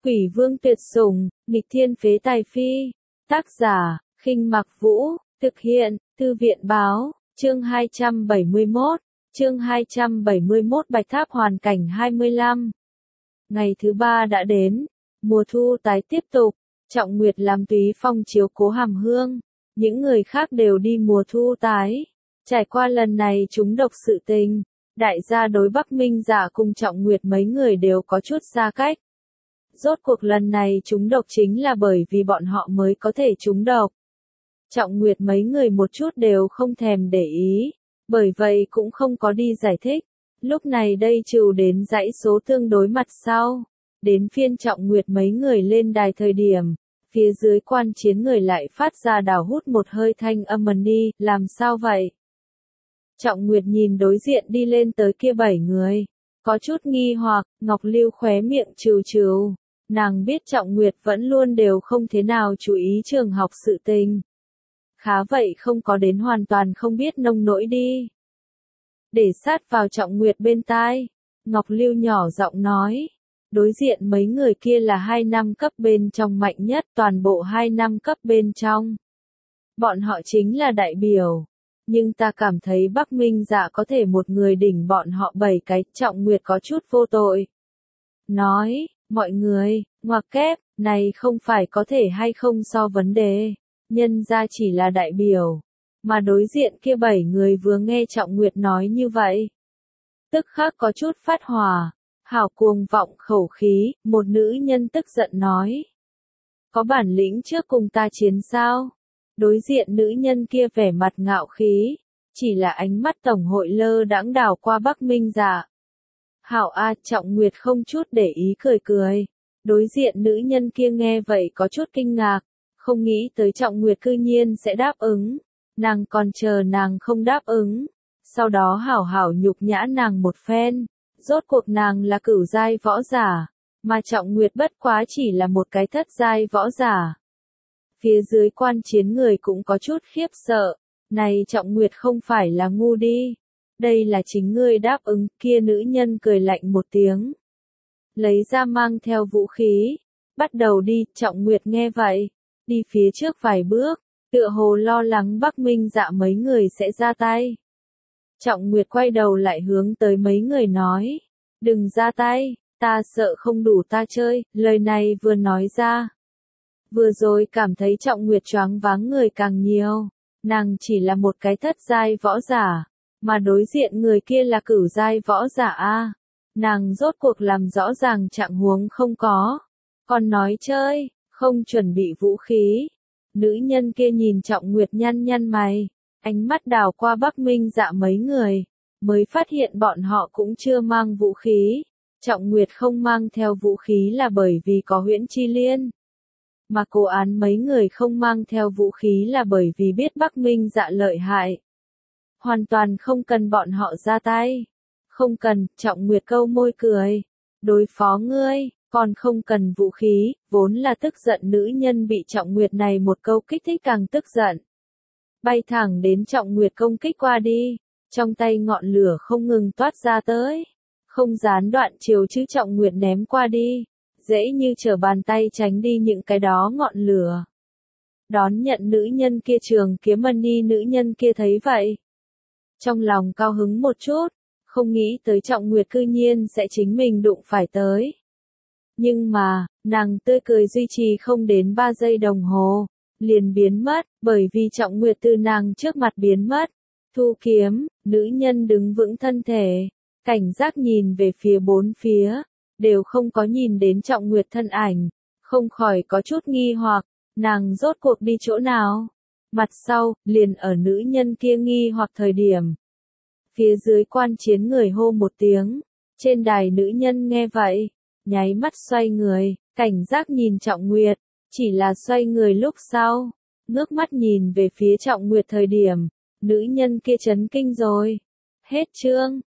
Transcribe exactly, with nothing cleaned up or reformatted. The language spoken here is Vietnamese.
Quỷ vương tuyệt sủng, nghịch thiên phế tài phi. Tác giả, Khinh Mặc Vũ, thực hiện, Thư viện báo, chương hai trăm bảy mươi mốt, chương hai trăm bảy mươi mốt Bạch Tháp hoàn cảnh hai mươi lăm. Ngày thứ ba đã đến, mùa thu tái tiếp tục, Trọng Nguyệt làm Túy Phong chiếu cố Hàm Hương, những người khác đều đi mùa thu tái. Trải qua lần này chúng độc sự tình, đại gia đối Bắc Minh Dạ cùng Trọng Nguyệt mấy người đều có chút xa cách. Rốt cuộc lần này chúng độc chính là bởi vì bọn họ mới có thể trúng độc. Trọng Nguyệt mấy người một chút đều không thèm để ý, bởi vậy cũng không có đi giải thích. Lúc này đây trừ đến dãy số tương đối mặt sau, đến phiên Trọng Nguyệt mấy người lên đài thời điểm, phía dưới quan chiến người lại phát ra đào hút một hơi thanh âm mần đi, làm sao vậy? Trọng Nguyệt nhìn đối diện đi lên tới kia bảy người, có chút nghi hoặc, Ngọc Lưu khóe miệng trừ trừ, nàng biết Trọng Nguyệt vẫn luôn đều không thế nào chú ý trường học sự tình. Khá vậy không có đến hoàn toàn không biết nông nỗi đi. Để sát vào Trọng Nguyệt bên tai, Ngọc Lưu nhỏ giọng nói, đối diện mấy người kia là hai năm cấp bên trong mạnh nhất toàn bộ hai năm cấp bên trong. Bọn họ chính là đại biểu. Nhưng ta cảm thấy Bắc Minh Dạ có thể một người đỉnh bọn họ bảy cái, Trọng Nguyệt có chút vô tội. Nói, mọi người, ngoặc kép, này không phải có thể hay không so vấn đề, nhân ra chỉ là đại biểu. Mà đối diện kia bảy người vừa nghe Trọng Nguyệt nói như vậy. Tức khắc có chút phát hỏa, hào cuồng vọng khẩu khí, một nữ nhân tức giận nói. Có bản lĩnh trước cùng ta chiến sao? Đối diện nữ nhân kia vẻ mặt ngạo khí, chỉ là ánh mắt tổng hội lơ đãng đảo qua Bắc Minh Dạ. Hảo A, Trọng Nguyệt không chút để ý cười cười. Đối diện nữ nhân kia nghe vậy có chút kinh ngạc, không nghĩ tới Trọng Nguyệt cư nhiên sẽ đáp ứng. Nàng còn chờ nàng không đáp ứng, sau đó hảo hảo nhục nhã nàng một phen. Rốt cuộc nàng là cửu giai võ giả, mà Trọng Nguyệt bất quá chỉ là một cái thất giai võ giả. Phía dưới quan chiến người cũng có chút khiếp sợ, này Trọng Nguyệt không phải là ngu đi, đây là chính ngươi đáp ứng. Kia nữ nhân cười lạnh một tiếng, lấy ra mang theo vũ khí, bắt đầu đi. Trọng Nguyệt nghe vậy, đi phía trước vài bước, tựa hồ lo lắng Bắc Minh Dạ mấy người sẽ ra tay. Trọng Nguyệt quay đầu lại hướng tới mấy người nói, đừng ra tay, ta sợ không đủ ta chơi. Lời này vừa nói ra, vừa rồi cảm thấy Trọng Nguyệt choáng váng người càng nhiều, nàng chỉ là một cái thất giai võ giả, mà đối diện người kia là cửu giai võ giả a. Nàng rốt cuộc làm rõ ràng trạng huống không có, còn nói chơi, không chuẩn bị vũ khí. Nữ nhân kia nhìn Trọng Nguyệt nhăn nhăn mày, ánh mắt đảo qua Bắc Minh Dạ mấy người, mới phát hiện bọn họ cũng chưa mang vũ khí. Trọng Nguyệt không mang theo vũ khí là bởi vì có Huyễn Chi Liên. Mà Cố Án mấy người không mang theo vũ khí là bởi vì biết Bắc Minh Dạ lợi hại. Hoàn toàn không cần bọn họ ra tay. Không cần, Trọng Nguyệt câu môi cười. Đối phó ngươi, còn không cần vũ khí. Vốn là tức giận nữ nhân bị Trọng Nguyệt này một câu kích thích càng tức giận. Bay thẳng đến Trọng Nguyệt công kích qua đi. Trong tay ngọn lửa không ngừng toát ra tới. Không gián đoạn chiều chứ Trọng Nguyệt ném qua đi. Dễ như trở bàn tay tránh đi những cái đó ngọn lửa. Đón nhận nữ nhân kia trường kiếm mân đi. Nữ nhân kia thấy vậy, trong lòng cao hứng một chút, không nghĩ tới Trọng Nguyệt cư nhiên sẽ chính mình đụng phải tới. Nhưng mà, nàng tươi cười duy trì không đến ba giây đồng hồ, liền biến mất, bởi vì Trọng Nguyệt từ nàng trước mặt biến mất. Thu kiếm, nữ nhân đứng vững thân thể, cảnh giác nhìn về phía bốn phía, đều không có nhìn đến Trọng Nguyệt thân ảnh, không khỏi có chút nghi hoặc, nàng rốt cuộc đi chỗ nào? Mặt sau, liền ở nữ nhân kia nghi hoặc thời điểm. Phía dưới quan chiến người hô một tiếng, trên đài nữ nhân nghe vậy, nháy mắt xoay người, cảnh giác nhìn Trọng Nguyệt, chỉ là xoay người lúc sau, ngước mắt nhìn về phía Trọng Nguyệt thời điểm, nữ nhân kia chấn kinh rồi. Hết chương.